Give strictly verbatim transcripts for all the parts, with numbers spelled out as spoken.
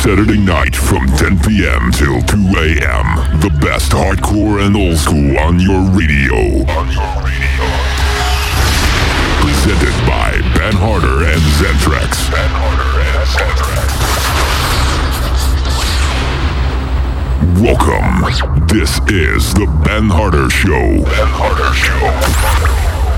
Saturday night from ten p.m. till two a.m. The best hardcore and old school on your radio. On your radio. Presented by Ben Harder and Zentrax. Ben Harder and Zentrax. Welcome. This is the Ben Harder Show. Ben Harder Show.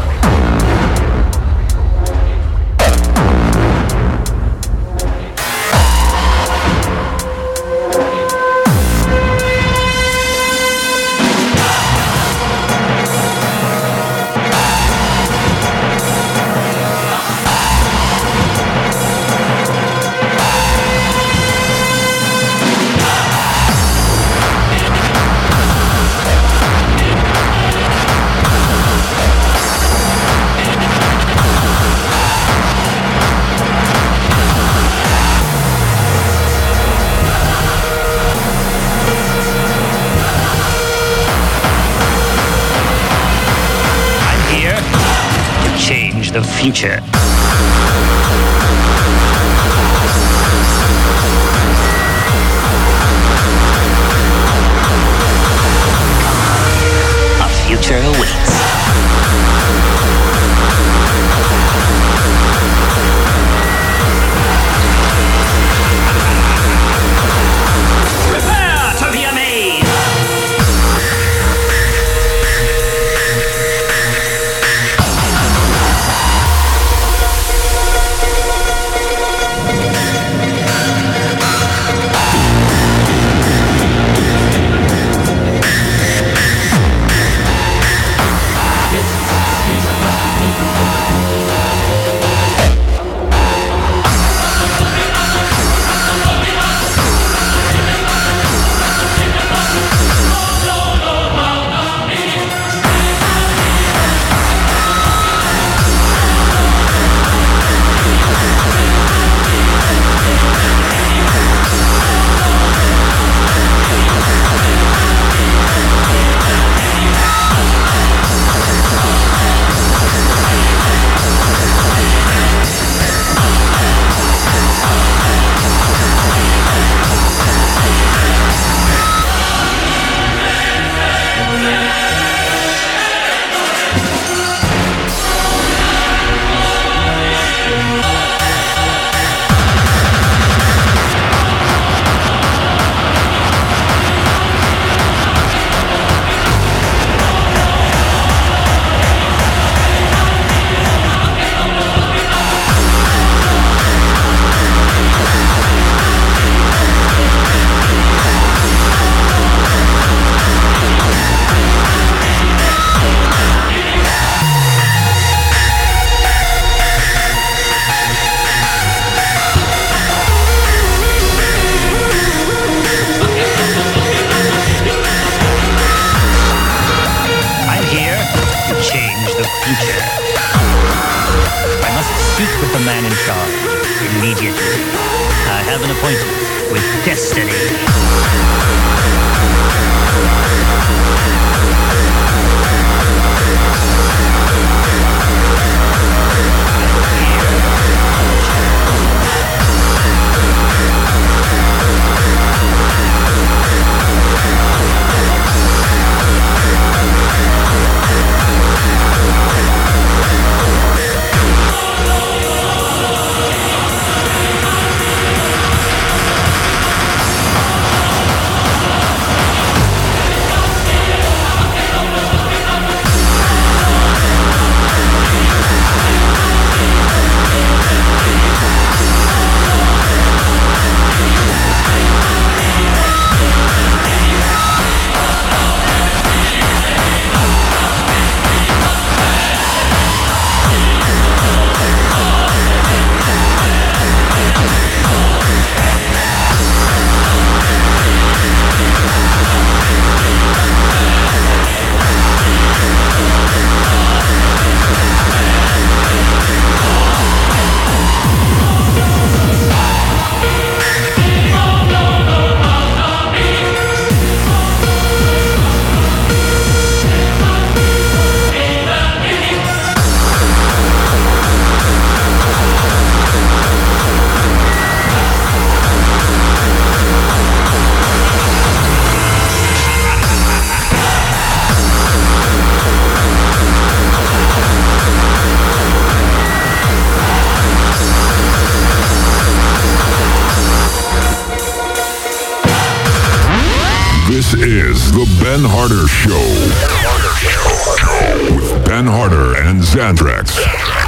The future. A future awaits. Prepare to be amazed. Ben Harder Show. With Ben Harder and Xantrax.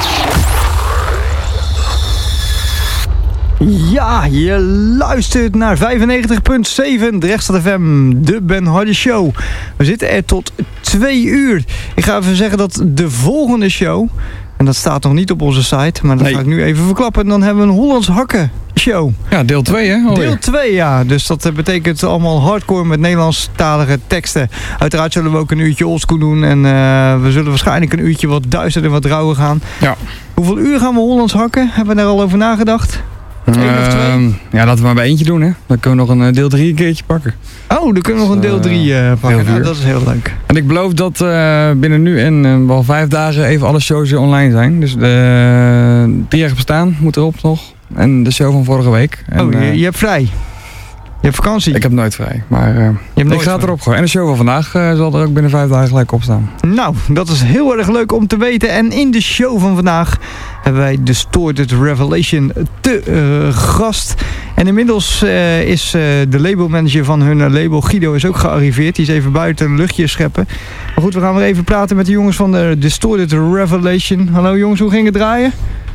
Ja, je luistert naar vijfennegentig komma zeven Drechtstad F M, de Ben Harder Show. We zitten er tot twee uur. Ik ga even zeggen dat de volgende show, en dat staat nog niet op onze site, maar dat nee. ga ik nu even verklappen. Dan hebben we een Hollands Hakken show. Ja, deel twee hè? Alweer. Deel twee, ja. Dus dat betekent allemaal hardcore met Nederlandstalige teksten. Uiteraard zullen we ook een uurtje oldschool doen. En uh, we zullen waarschijnlijk een uurtje wat duister en wat rauwer gaan. Ja. Hoeveel uur gaan we Hollands Hakken? Hebben we daar al over nagedacht? Eén of twee? Uh, ja, laten we maar bij eentje doen, hè. Dan kunnen we nog een deel drie een keertje pakken. Oh, dan kunnen we nog een deel drie uh, pakken. Nou, dat is heel leuk. En ik beloof dat uh, binnen nu en uh, wel vijf dagen even alle shows weer online zijn. Dus de uh, drie jaar bestaan moet erop nog. En de show van vorige week. En, oh, je, je hebt vrij? Je hebt vakantie? Ik heb nooit vrij, maar uh, ik nooit ga het erop gooien. En de show van vandaag uh, zal er ook binnen vijf dagen gelijk op staan. Nou, dat is heel erg leuk om te weten. En in de show van vandaag hebben wij Distorted Revelation te uh, gast. En inmiddels uh, is uh, de labelmanager van hun uh, label, Guido, is ook gearriveerd. Die is even buiten een luchtje scheppen. Maar goed, we gaan weer even praten met de jongens van de Distorted Revelation. Hallo jongens, hoe ging het draaien?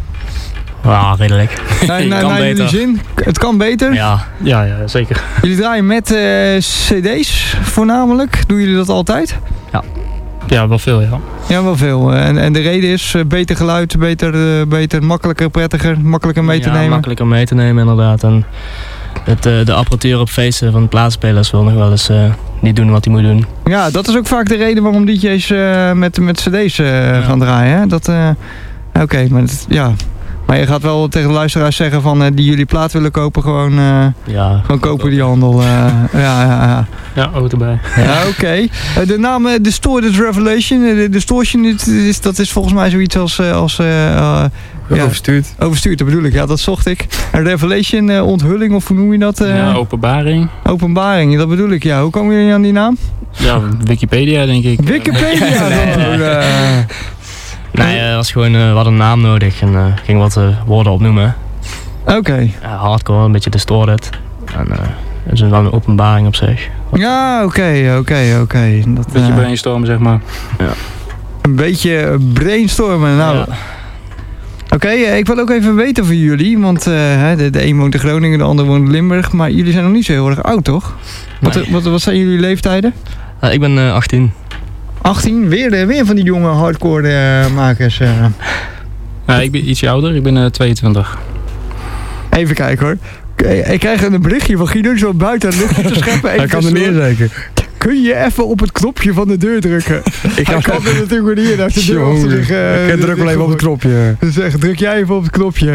Ja, redelijk. Nee, naar naar jullie zin? Het kan beter? Ja, ja, ja zeker. Jullie draaien met uh, cd's voornamelijk. Doen jullie dat altijd? Ja, ja wel veel, ja. Ja, wel veel. En, en de reden is uh, beter geluid, beter, uh, beter, makkelijker, prettiger, makkelijker mee te ja, nemen? makkelijker mee te nemen inderdaad. En het, uh, de apparatuur op feesten van de plaatsspelers wil nog wel eens uh, niet doen wat hij moet doen. Ja, dat is ook vaak de reden waarom D J's uh, met, met cd's uh, ja. gaan draaien. Hè? Dat, uh, Oké, okay, maar dat, ja... Maar je gaat wel tegen de luisteraars zeggen van uh, die jullie plaat willen kopen, gewoon, uh, ja, gewoon kopen die handel. Uh, ja, ja, ja. Ja, ook erbij. Ja, oké. Okay. Uh, de naam uh, Distorted Revelation, uh, de Distortion, is, dat is volgens mij zoiets als... Uh, als uh, uh, ja, overstuurd. Overstuurd, dat bedoel ik. Ja, dat zocht ik. Een Revelation, uh, onthulling, of hoe noem je dat? Uh, ja, openbaring. Openbaring, dat bedoel ik. Ja, hoe komen jullie aan die naam? Ja, Wikipedia denk ik. Wikipedia? Ja, gewoon, uh, Nee, het was gewoon, uh, we hadden een naam nodig en uh, ging wat uh, woorden opnoemen. Oké. Okay. Uh, hardcore, een beetje distorted. En uh, dat is wel een openbaring op zich. Ja, oké, oké, oké. Een beetje uh, brainstormen, zeg maar. Ja. Een beetje brainstormen, nou. Ja. Oké, okay, uh, ik wil ook even weten van jullie, want uh, de, de een woont in Groningen, de ander woont in Limburg. Maar jullie zijn nog niet zo heel erg oud, toch? Wat, nee. wat, wat zijn jullie leeftijden? Uh, ik ben uh, achttien. achttien? Weer, weer van die jonge hardcore uh, makers. Uh. Ja, ik ben ietsje ouder, ik ben uh, tweeëntwintig. Even kijken hoor. Ik krijg een berichtje van Guido, zo buiten het luchtje te scheppen. Hij kan er neer zeker. Kun je even op het knopje van de deur drukken? Ik Hij kan er natuurlijk niet in. Als de deur achter zich... Uh, ik druk wel even op het knopje. Zeg, druk jij even op het knopje.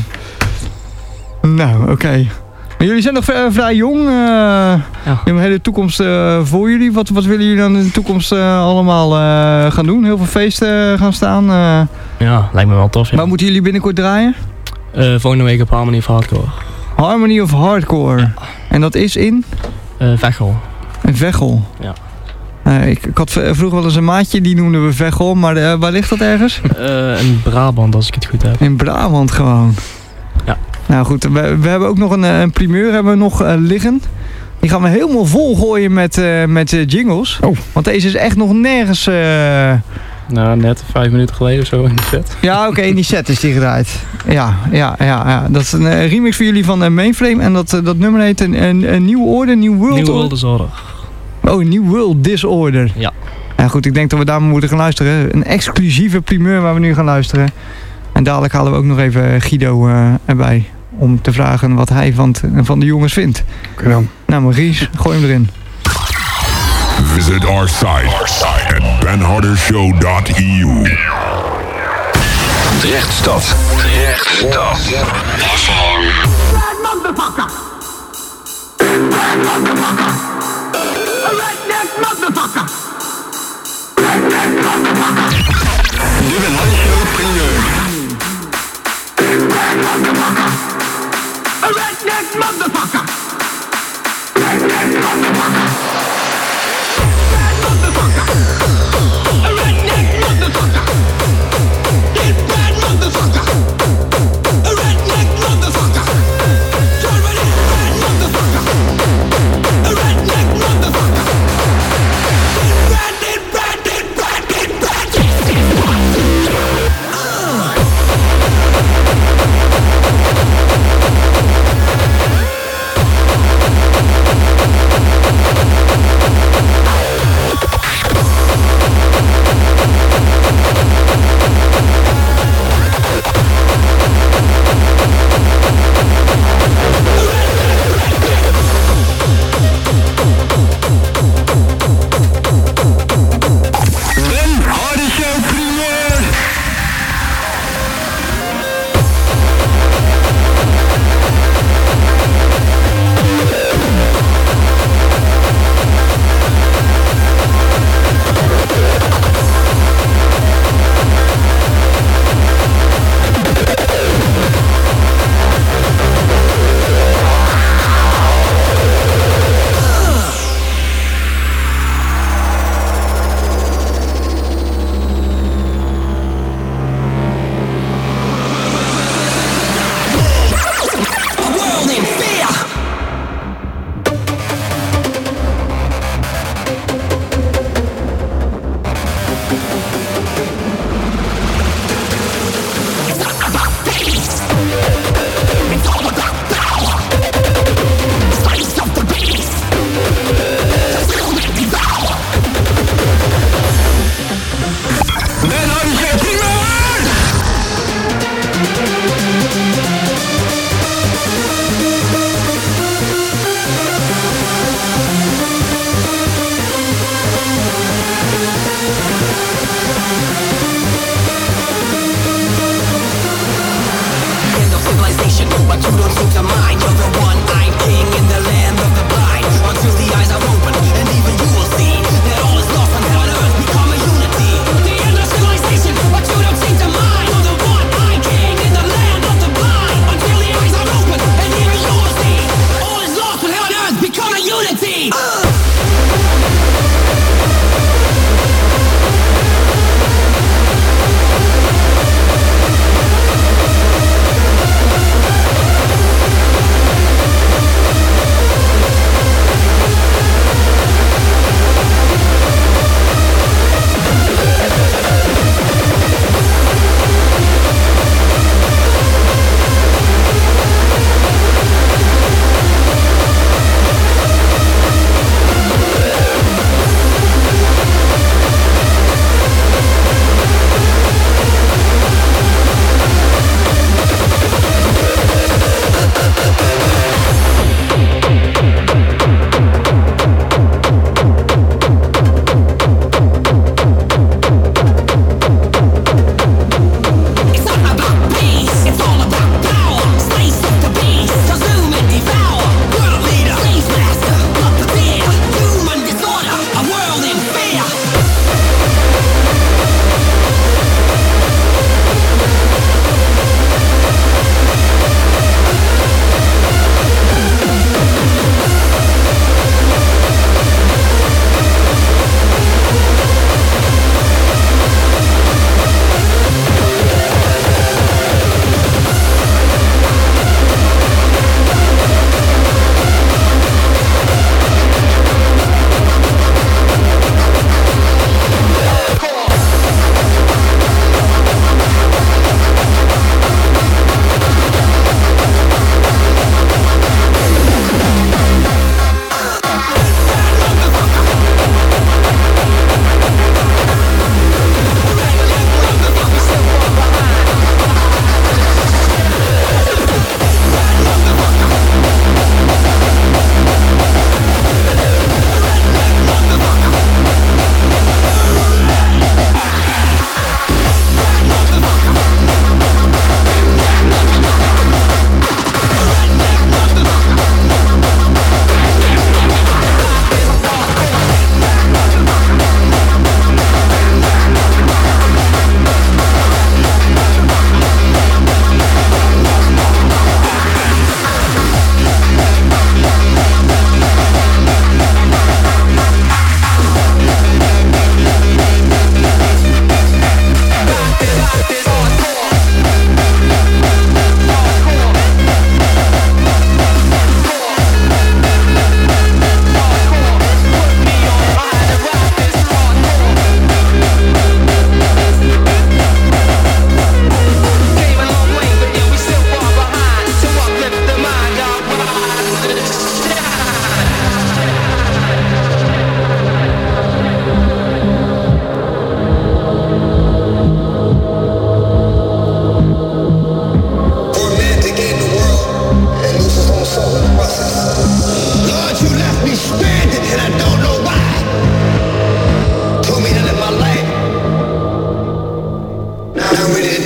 Nou, oké. Okay. Maar jullie zijn nog vrij, vrij jong. Uh, ja. Je hebt een hele toekomst uh, voor jullie. Wat, wat willen jullie dan in de toekomst uh, allemaal uh, gaan doen? Heel veel feesten gaan staan? Uh. Ja, lijkt me wel tof. Ja. Waar moeten jullie binnenkort draaien? Uh, volgende week op Harmony of Hardcore. Harmony of Hardcore. Ja. En dat is in? Uh, Veghel. In Veghel? Ja. Uh, ik, ik had vroeger wel eens een maatje, die noemden we Veghel. Maar uh, waar ligt dat ergens? Uh, in Brabant, als ik het goed heb. In Brabant gewoon? Ja. Nou goed, we, we hebben ook nog een, een primeur hebben we nog uh, liggen. Die gaan we helemaal vol gooien met, uh, met uh, jingles. Oh. Want deze is echt nog nergens... Uh... Nou, net vijf minuten geleden of zo in die set. Ja, oké, okay, in die set is die gedraaid. Ja, ja, ja, ja. Dat is een uh, remix voor jullie van uh, Mainframe. En dat, uh, dat nummer heet een, een, een New Order, New World... New World Disorder. Oh, New World Disorder. Ja. Ja goed, ik denk dat we daar moeten gaan luisteren. Een exclusieve primeur waar we nu gaan luisteren. En dadelijk halen we ook nog even Guido uh, erbij. Om te vragen wat hij van, t, van de jongens vindt. Oké dan. Nou Maurice, gooi hem erin. Visit our site, our site at ben harder show dot e u. Drechtstad. Drechtstad. Motherfucker. Motherfucker. A redneck motherfucker. Redneck motherfucker. De Ben Harder Show primeur. A redneck motherfucker. Redneck motherfucker. Bad motherfucker. A redneck motherfucker. Get bad motherfucker. A redneck motherfucker. You're a bad motherfucker. A redneck motherfucker.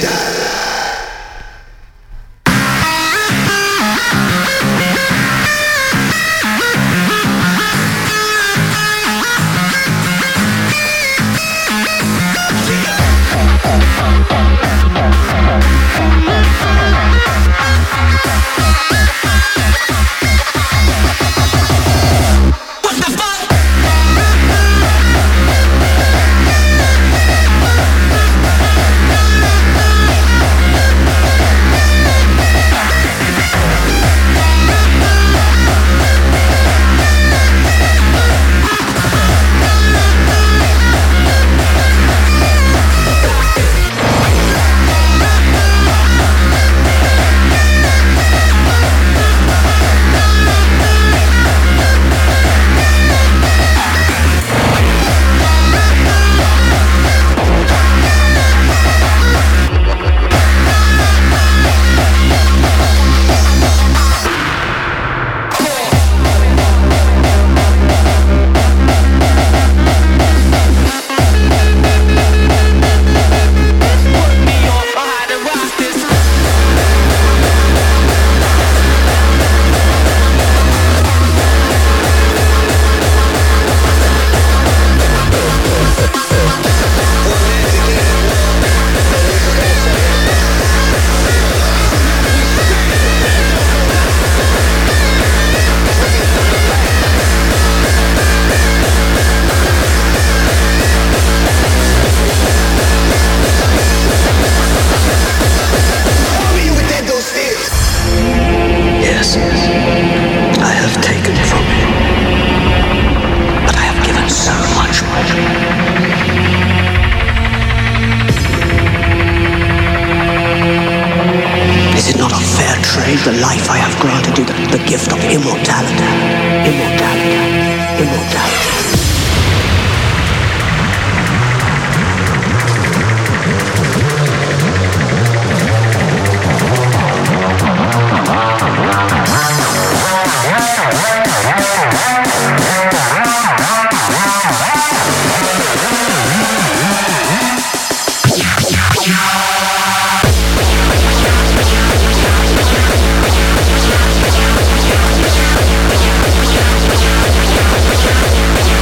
The life I have granted you, the, the gift of immortality. Immortality. Immortality. We'll be right back.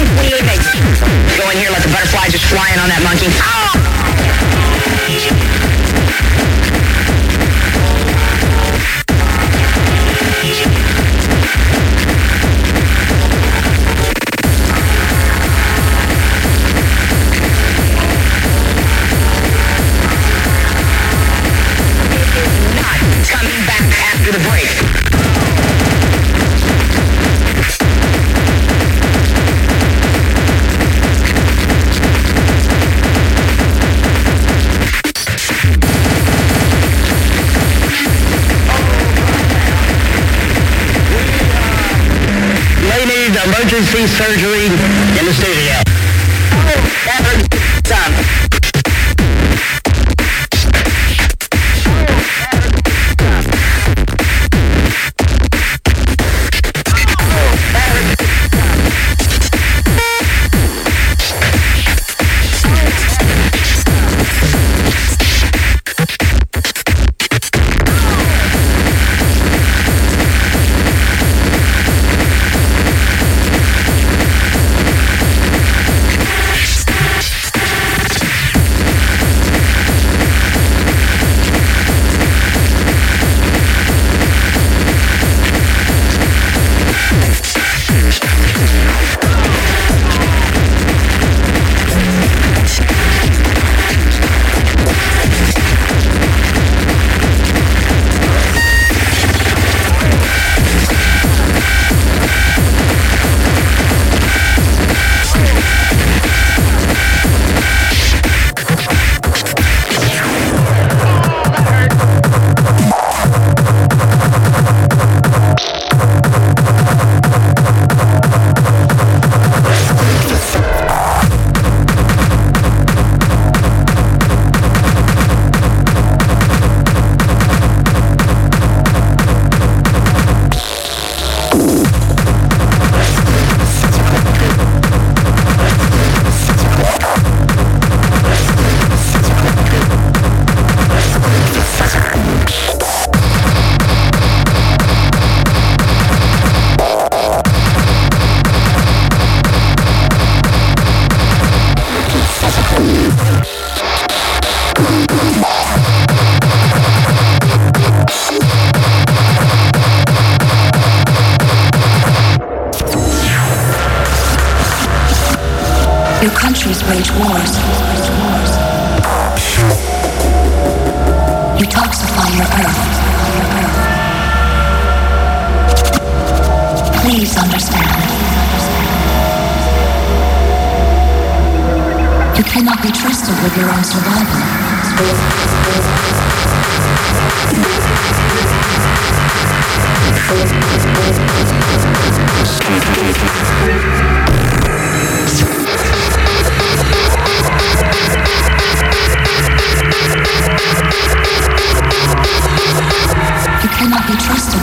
What do you make? Go in here, let the butterfly just fly in on that monkey. Ah! Coming back after the break. Ladies, emergency surgery in the studio. Oh, that hurts some. Your countries wage wars. You toxify your earth. Please understand. You cannot be trusted with your own survival. You cannot be trusted.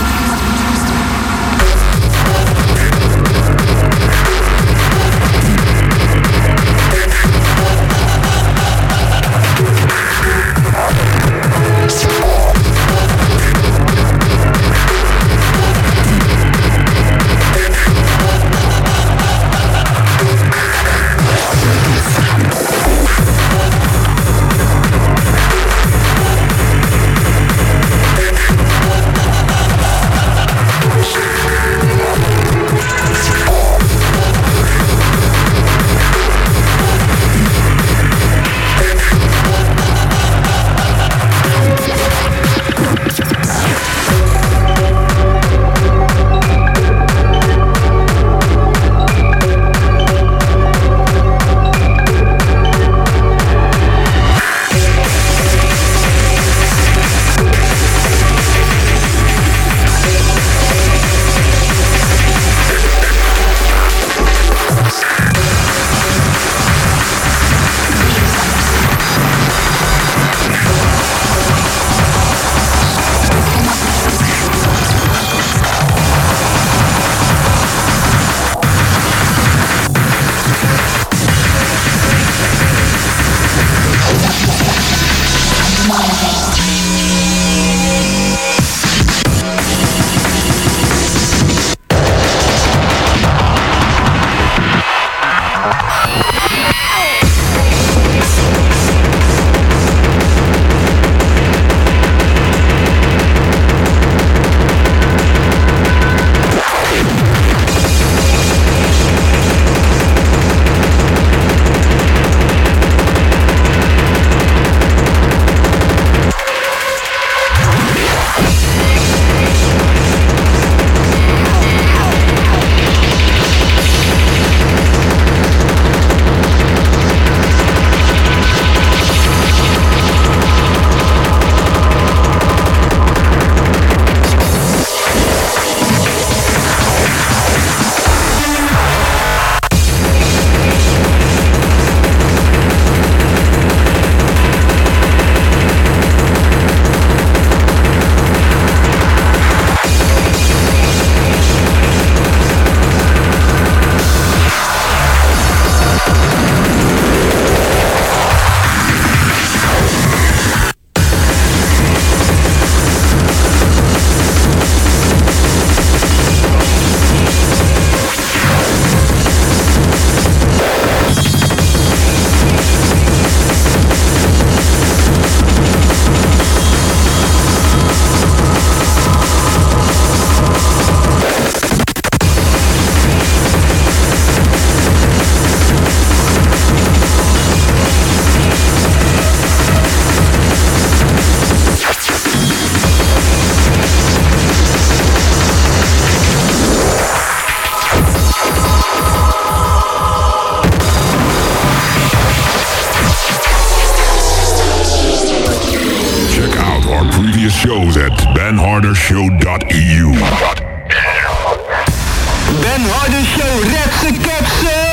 shows at ben harder show dot e u. Ben Harder Show, Redse Ketsen!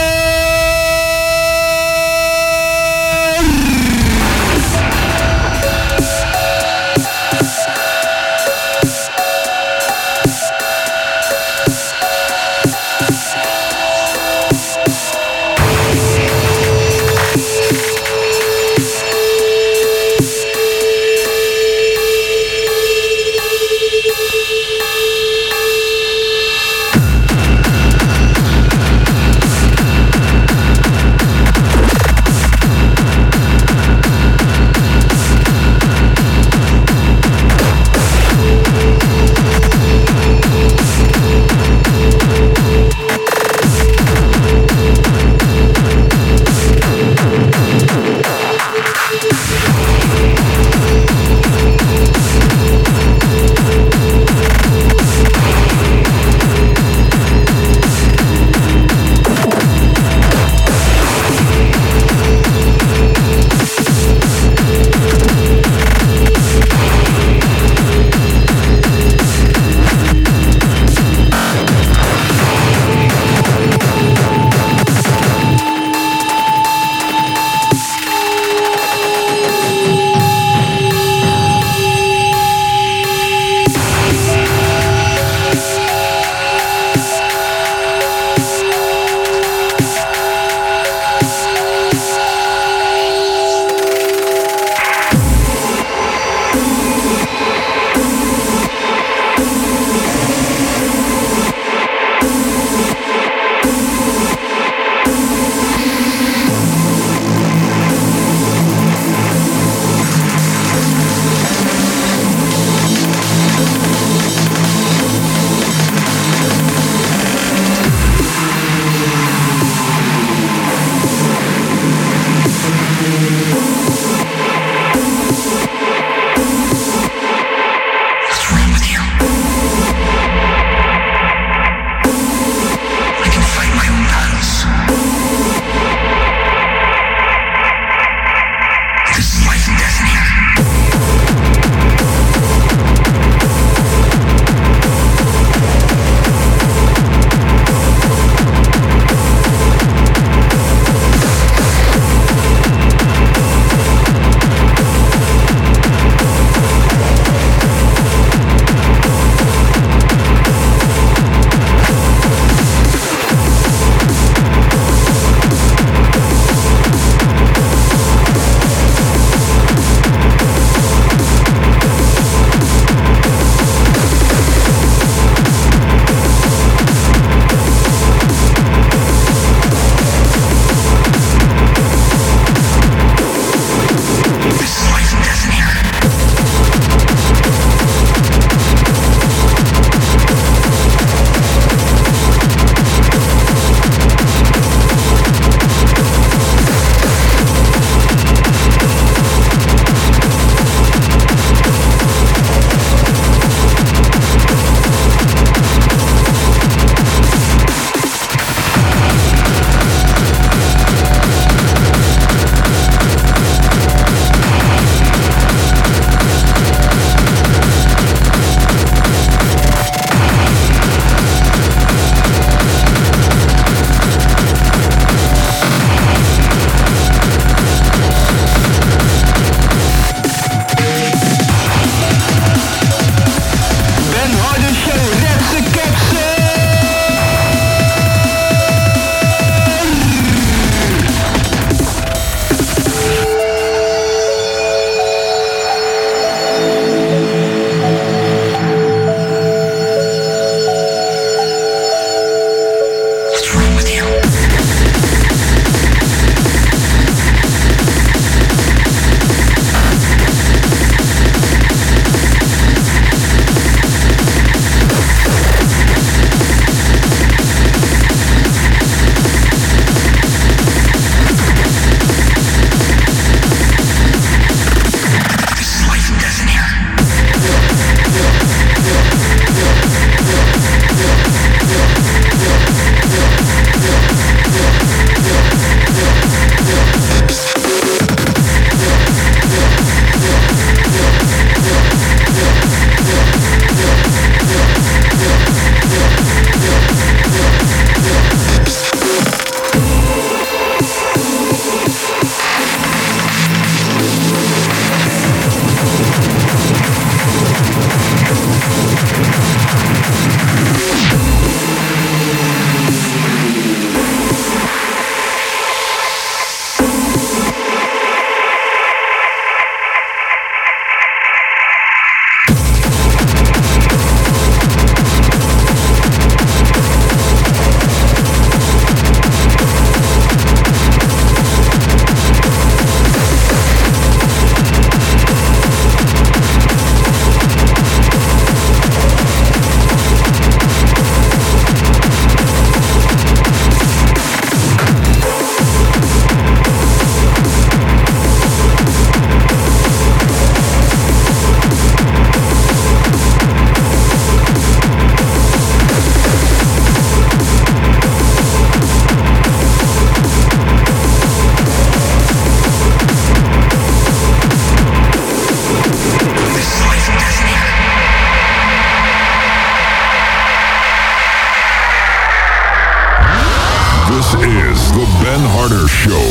Harder Show.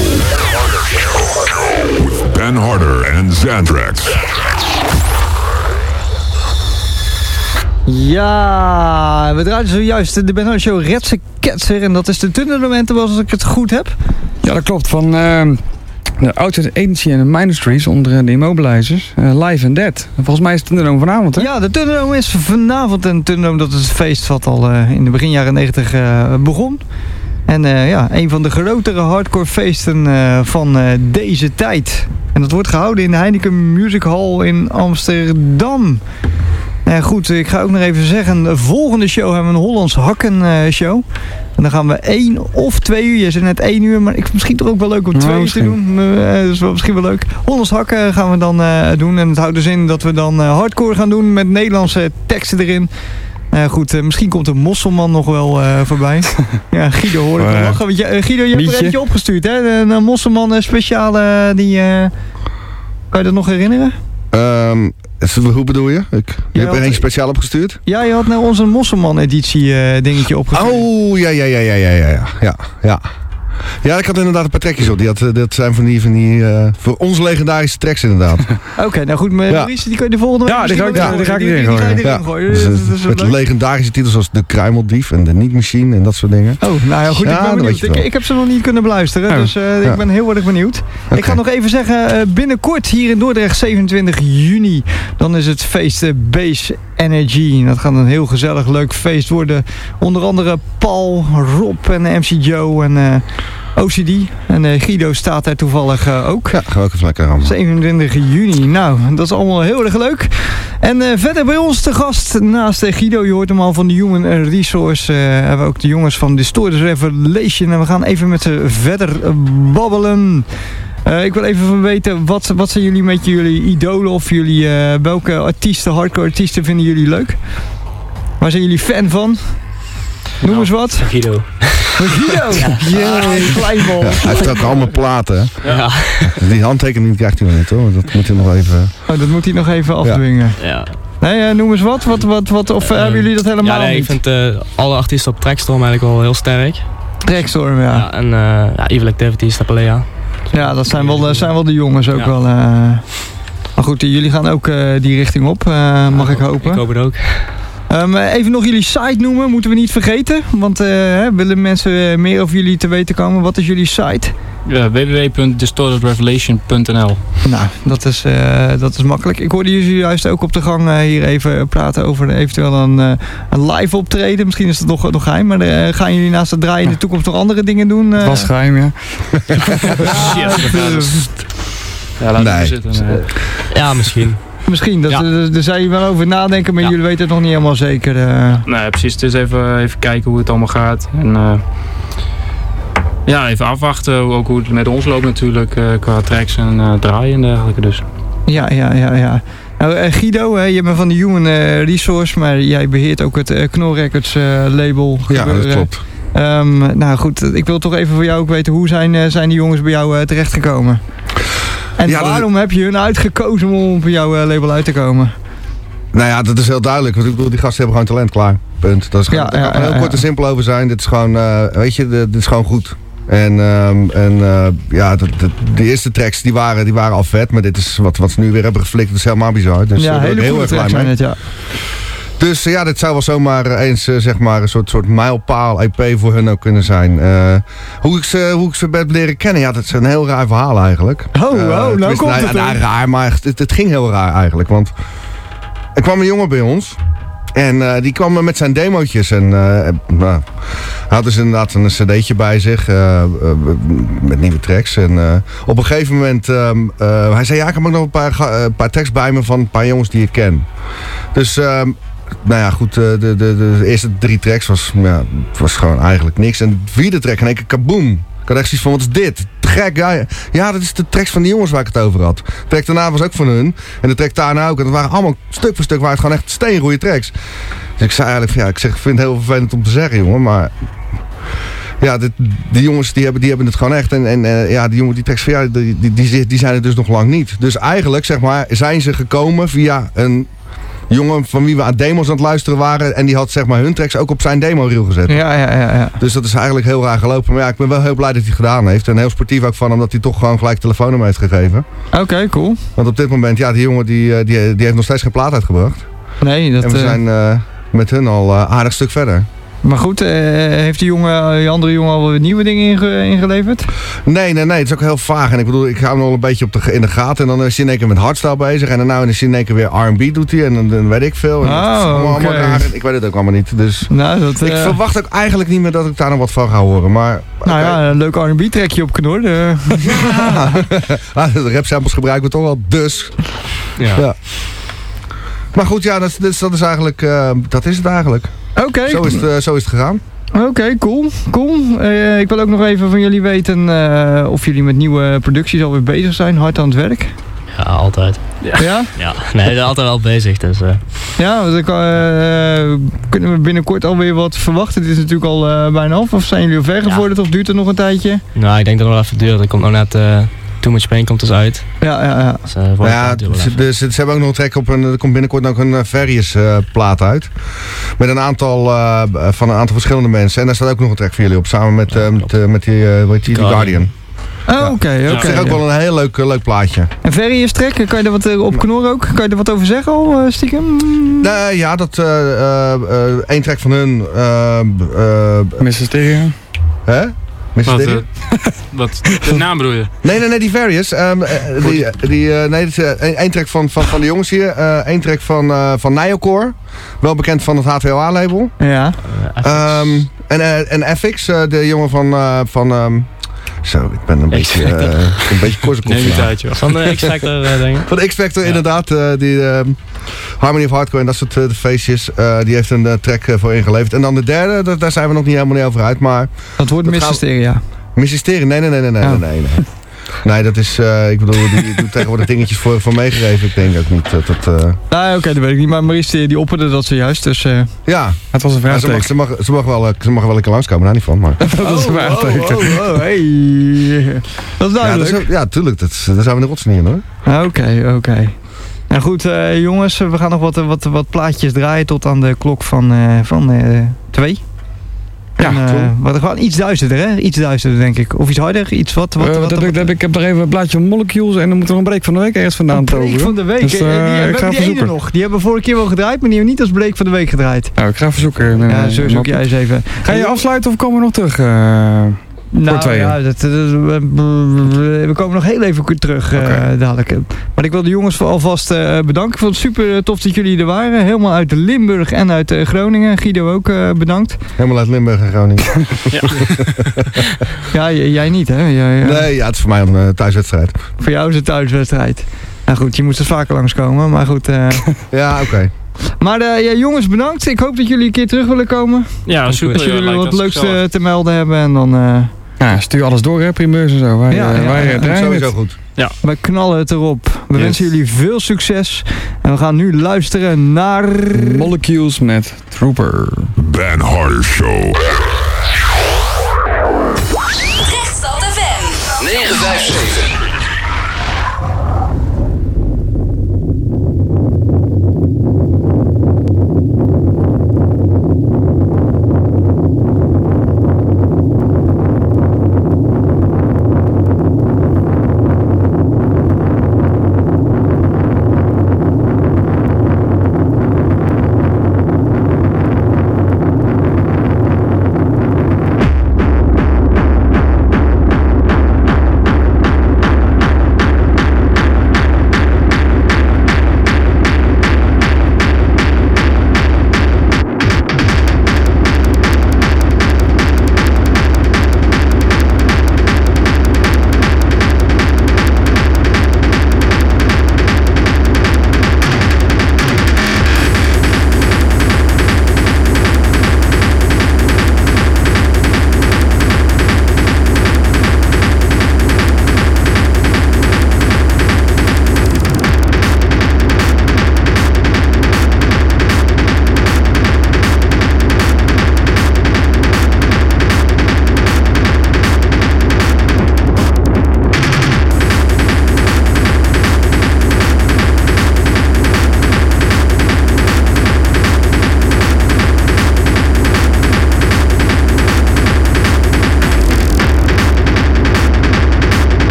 With Ben Harder and Xantrax. Ja, we draaien zojuist de Ben Harder Show Redse Ketser. En dat is de tunnelmomenten, als ik het goed heb. Ja, dat klopt. Van uh, de Outside Agency en de Ministries onder de Immobilizers. Uh, Live and Dead. En volgens mij is het Thunderdome vanavond, hè? Ja, de Thunderdome is vanavond. En Thunderdome, dat is het feest wat al uh, in de begin jaren negentig uh, begon. En uh, ja, een van de grotere hardcore feesten uh, van uh, deze tijd. En dat wordt gehouden in de Heineken Music Hall in Amsterdam. Nou ja, goed, ik ga ook nog even zeggen, de volgende show hebben we een Hollands Hakken uh, show. En dan gaan we één of twee uur, je zei net één uur, maar ik vind het misschien toch ook wel leuk om twee oh, uur te doen. Uh, dat is wel misschien wel leuk. Hollands Hakken gaan we dan uh, doen en het houdt dus in dat we dan uh, hardcore gaan doen met Nederlandse teksten erin. Nou ja, goed, uh, misschien komt de Mosselman nog wel uh, voorbij. Ja, Guido hoor ik wel lachen. Want je, uh, Guido, je hebt er eentje opgestuurd, hè? Een uh, Mosselman uh, speciale, die... Uh, kan je dat nog herinneren? Um, hoe bedoel je? Ik, je hebt er één speciaal opgestuurd? Ja, je had nou onze Mosselman-editie uh, dingetje opgestuurd. Oh, ja, ja, ja, ja, ja, ja, ja, ja. Ja, ik had inderdaad een paar trekjes op. Die had, dat zijn van die, van die uh, voor ons legendarische tracks inderdaad. Oké, okay, nou goed, maar Maurice, ja. die kun je de volgende week... Ja, die ga ik, ja, die ga ik erin gooien. Die, die, die gooien. Dus, dus, dus met legendarische titels als De Kruimeldief en De Niet-Machine en dat soort dingen. Oh, nou ja, goed, ja, ik ben benieuwd. Ik, ik heb ze nog niet kunnen beluisteren, oh, dus uh, ja. ik ben heel erg benieuwd. Okay. Ik ga nog even zeggen, uh, binnenkort hier in Dordrecht, zevenentwintig juni, dan is het feest uh, Base Energy. Dat gaat een heel gezellig, leuk feest worden. Onder andere Paul, Rob en M C Joe en... Uh, O C D. En uh, Guido staat daar toevallig uh, ook. Ja, gaan we ook even lekker aan. zevenentwintig juni. Nou, dat is allemaal heel erg leuk. En uh, verder bij ons te gast, naast uh, Guido, je hoort hem al van de Human Resource, uh, hebben we ook de jongens van Distorted Revelation. En we gaan even met ze verder uh, babbelen. Uh, ik wil even weten, wat, wat zijn jullie met jullie idolen of jullie, uh, welke artiesten, hardcore artiesten vinden jullie leuk? Waar zijn jullie fan van? Noem nou, eens wat. Guido. Guido? Ja, yeah, kleinbal. Ja, hij heeft ook allemaal platen. Ja. Die handtekening krijgt hij nog niet hoor. Dat moet hij nog even... Oh, dat moet hij nog even afdwingen. Ja. Nee, uh, noem eens wat. wat, wat, wat of uh, uh, hebben jullie dat helemaal ja, nee, niet? Ik vind uh, alle artiesten op Trackstorm eigenlijk wel heel sterk. Trackstorm, ja. Ja en uh, ja, Evil Activity, Stapalea. Ja, dat zijn wel, uh, zijn wel de jongens ook ja. wel. Uh... Maar goed, jullie gaan ook uh, die richting op, uh, mag ja, ik hopen. Ik hoop het ook. Um, even nog jullie site noemen, moeten we niet vergeten. Want uh, willen mensen meer over jullie te weten komen? Wat is jullie site? Ja, w w w punt distorted revelation punt n l. Nou, dat is, uh, dat is makkelijk. Ik hoorde jullie juist ook op de gang uh, hier even praten over eventueel een, uh, een live optreden. Misschien is het nog, nog geheim, maar uh, gaan jullie naast het draaien in de toekomst nog andere dingen doen? Uh? Het was geheim, ja. Shit, ja, laat nee. zitten. Nee. Ja, misschien. Misschien, dat, ja. daar, daar zou je wel over nadenken, maar ja. jullie weten het nog niet helemaal zeker. Uh. Nee, precies. Het is even, even kijken hoe het allemaal gaat. En, uh, ja, even afwachten ook hoe het met ons loopt natuurlijk, uh, qua tracks en uh, draaien en dergelijke dus. Ja, ja, ja, ja. Nou, uh, Guido, uh, je bent van de Human uh, Resource, maar jij beheert ook het uh, Knor Records uh, label. Ja, dat klopt. Um, nou goed, ik wil toch even voor jou ook weten, hoe zijn, uh, zijn die jongens bij jou uh, terechtgekomen? En ja, waarom dat... heb je hun uitgekozen om op jouw uh, label uit te komen? Nou ja, dat is heel duidelijk. Want ik bedoel, die gasten hebben gewoon talent, klaar. Punt. Dat is gewoon, ja, daar kan ja, heel ja, kort en simpel over zijn. Dit is gewoon, uh, weet je, dit is gewoon goed. En, um, en uh, ja, de, de, de eerste tracks die waren, die waren al vet. Maar dit is wat, wat ze nu weer hebben geflikt. Dat is helemaal bizar. Dus ja, uh, hele heel erg blij mee. Het, ja. Dus uh, ja, dit zou wel zomaar eens uh, zeg maar een soort, soort mijlpaal E P voor hun ook kunnen zijn. Uh, hoe, ik ze, hoe ik ze ben leren kennen, ja, dat is een heel raar verhaal eigenlijk. Oh, uh, oh nou komt nou, het nou, raar, maar het, het ging heel raar eigenlijk. Want er kwam een jongen bij ons. En uh, die kwam met zijn demootjes. En uh, nou, hij had dus inderdaad een cd'tje bij zich. Uh, uh, met nieuwe tracks. En uh, op een gegeven moment... Um, uh, hij zei, ja, ik heb ook nog een paar, uh, paar tracks bij me van een paar jongens die ik ken. Dus... Um, nou ja, goed, de, de, de, de eerste drie tracks was, ja, was gewoon eigenlijk niks. En de vierde track, in één keer kaboom. Ik had echt zoiets van, wat is dit? Te gek, ja, ja, dat is de tracks van die jongens waar ik het over had. De track daarna was ook van hun. En de track daarna ook. En dat waren allemaal stuk voor stuk, waren het gewoon echt steengoeie tracks. Dus ik zei eigenlijk van, ja, ik zeg, ik vind het heel vervelend om te zeggen, jongen, maar... Ja, de, die jongens die hebben, die hebben het gewoon echt. En, en uh, ja, die jongen die tracks van, ja, die, die, die, die zijn er dus nog lang niet. Dus eigenlijk, zeg maar, zijn ze gekomen via een... jongen van wie we aan demos aan het luisteren waren. En die had zeg maar hun tracks ook op zijn demo-reel gezet. Ja, ja, ja, ja. Dus dat is eigenlijk heel raar gelopen. Maar ja, ik ben wel heel blij dat hij het gedaan heeft. En heel sportief ook van hem dat hij toch gewoon gelijk telefoonnummer heeft gegeven. Oké, okay, cool. Want op dit moment, ja, die jongen die, die, die heeft nog steeds geen plaat uitgebracht. Nee, dat... En we uh... zijn uh, met hun al uh, aardig stuk verder. Maar goed, uh, heeft die, jongen, die andere jongen al wat nieuwe dingen inge ingeleverd? Nee, nee, nee. Het is ook heel vaag. En ik bedoel, ik ga hem al een beetje op de, in de gaten. En dan is hij in één keer met hardstyle bezig. En dan nou is hij in één keer weer R en B doet hij. En dan, dan weet ik veel. En oh, dat is allemaal, okay. allemaal raar. Ik weet het ook allemaal niet. Dus nou, dat, uh... ik verwacht ook eigenlijk niet meer dat ik daar nog wat van ga horen. Maar, nou okay. ja, een leuk R en B trackje op Knor. Uh. Ja. ah, de rap samples gebruiken we toch wel. Dus. Ja. ja. Maar goed, ja, dat, dat, dat is eigenlijk... Uh, dat is het eigenlijk. Oké. Okay. Zo, uh, zo is het gegaan. Oké, okay, cool. cool. Uh, ik wil ook nog even van jullie weten uh, of jullie met nieuwe producties alweer bezig zijn, hard aan het werk. Ja, altijd. Ja? Ja? Ja, nee, we zijn altijd wel bezig. Dus, uh. Ja, dus, uh, kunnen we binnenkort alweer wat verwachten? Dit is natuurlijk al uh, bijna af. Of zijn jullie al ver gevorderd ja. of duurt het nog een tijdje? Nou, ik denk dat het nog even duurt. Er komt nog net... Uh, Too Much Pain komt dus uit. Ja, ja, ja. Dus, uh, nou ja ze, de, ze, ze hebben ook nog een track op een, er komt binnenkort nog een uh, Various uh, plaat uit. Met een aantal, uh, van een aantal verschillende mensen. En daar staat ook nog een track van jullie op, samen met, uh, met, uh, met die, uh, weet je, die Guardian. Oh, oké, okay, oké. Okay, ja. ook wel een heel leuk, uh, leuk plaatje. En Various track, kan je er wat uh, op Knor ook? Kan je er wat over zeggen al, uh, stiekem? Uh, ja, dat uh, uh, uh, één track van hun... Uh, uh, Mysteria. Hè? Wat, uh, wat, de naam bedoel je? Nee, nee, nee, die Various. Um, die, die, uh, nee, dat is uh, één track van, van, van de jongens hier. Eén uh, track van, uh, van Niocore. Wel bekend van het H twee O A-label. Ja. Uh, um, en, uh, en F X, uh, de jongen van... Uh, van um, zo, ik ben een beetje, uh, een beetje korte kop. Van de X-Factor, uh, denk ik. Van de X-Factor, ja. Inderdaad. Uh, die uh, Harmony of Hardcore en dat soort uh, de feestjes. Uh, die heeft een uh, track uh, voor ingeleverd. En dan de derde, daar, daar zijn we nog niet helemaal niet over uit. Maar dat wordt Mysteria. Mysteria? Nee, nee, nee, nee, nee, oh. nee, nee, nee. Nee, dat is, uh, ik bedoel, die doet tegenwoordig dingetjes voor, voor meegegeven. Ik denk ook niet dat dat... Uh... Nee, oké, okay, dat weet ik niet. Maar Maurice, die opperde dat zojuist, dus... Uh... Ja. Het was een vraagteken. Ja, ze, mag, ze, mag, ze, mag wel, ze mag wel een keer langskomen, daar niet van, maar... dat is een vraagteken. Oh, oh, oh, hey. Dat is duidelijk. Ja, dat is, ja tuurlijk. Dat, daar zijn we de rotsen in, hoor. Oké, okay, oké. Okay. Nou goed, uh, jongens, we gaan nog wat, wat, wat plaatjes draaien tot aan de klok van, uh, van uh, twee. Ja, en, uh, wat gewoon iets duisterder, hè? Iets duisterder, denk ik. Of iets harder, iets wat... wat, uh, wat, dat wat, heb, wat ik, ik heb er even een blaadje Molecules en dan moet er een break van de week ergens vandaan een break toveren. van de week? Dus, uh, die hebben, ik ga die ene nog. Die hebben we vorige keer wel gedraaid, maar die hebben we niet als break van de week gedraaid. Nou, ik ga even zoeken. Ja, uh, zo zoek jij eens even. Ga je afsluiten of komen we nog terug? Uh, Nou ja, dat, dat, we komen nog heel even terug uh, okay. dadelijk. Maar ik wil de jongens alvast uh, bedanken. Ik vond het super tof dat jullie er waren. Helemaal uit Limburg en uit uh, Groningen. Guido ook uh, bedankt. Helemaal uit Limburg en Groningen. Ja, ja j- jij niet hè? Jij, uh... Nee, ja, het is voor mij een uh, thuiswedstrijd. Voor jou is het thuiswedstrijd. Nou goed, je moest er vaker langskomen. Maar goed. Uh... ja, oké. Okay. Maar uh, ja, jongens, bedankt. Ik hoop dat jullie een keer terug willen komen. Ja, super. Als jullie ja, wat leuks uh, te melden hebben. En dan... Uh... Ja, stuur alles door, hè, primeurs en zo. Wij, ja, uh, ja, wij ja, draaien sowieso het. goed. Ja. Wij knallen het erop. We yes. wensen jullie veel succes. En we gaan nu luisteren naar... Molecules met Trooper. Ben Harder Show. Rechtsstad F M. negen vijf zeven.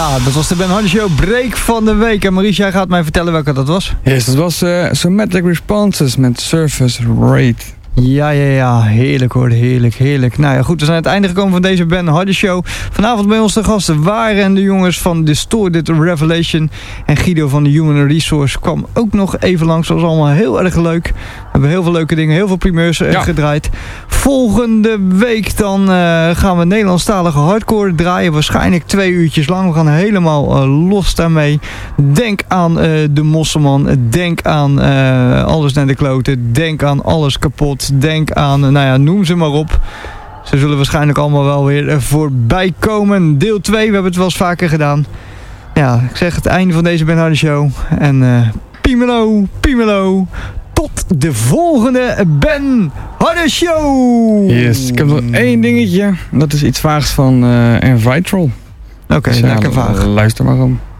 Ja, dat was de Ben Hardy Show break van de week. En Maurice, jij gaat mij vertellen welke dat was? Yes, dat was uh, Somatic Responses met Surface Rate. Ja, ja, ja. Heerlijk hoor. Heerlijk, heerlijk. Nou ja, goed. We zijn aan het einde gekomen van deze Ben Hardy Show. Vanavond bij ons de gasten waren de jongens van Distorted Revelation. En Guido van de Human Resource kwam ook nog even langs. Dat was allemaal heel erg leuk. We hebben heel veel leuke dingen, heel veel primeurs uh, ja. gedraaid. Volgende week dan uh, gaan we Nederlandstalige hardcore draaien. Waarschijnlijk twee uurtjes lang. We gaan helemaal uh, los daarmee. Denk aan uh, de Mosselman. Denk aan uh, alles naar de kloten. Denk aan alles kapot. Denk aan, nou ja, noem ze maar op. Ze zullen waarschijnlijk allemaal wel weer voorbij komen. Deel twee, we hebben het wel eens vaker gedaan. Ja, ik zeg het einde van deze Ben Hardy Show. En uh, Piemelo, Piemelo. Tot de volgende Ben Hardy Show. Yes, ik heb nog één dingetje. Dat is iets vaags van uh, Envitral. Oké, okay, dus, lekker ja, vaag. Luister maar om.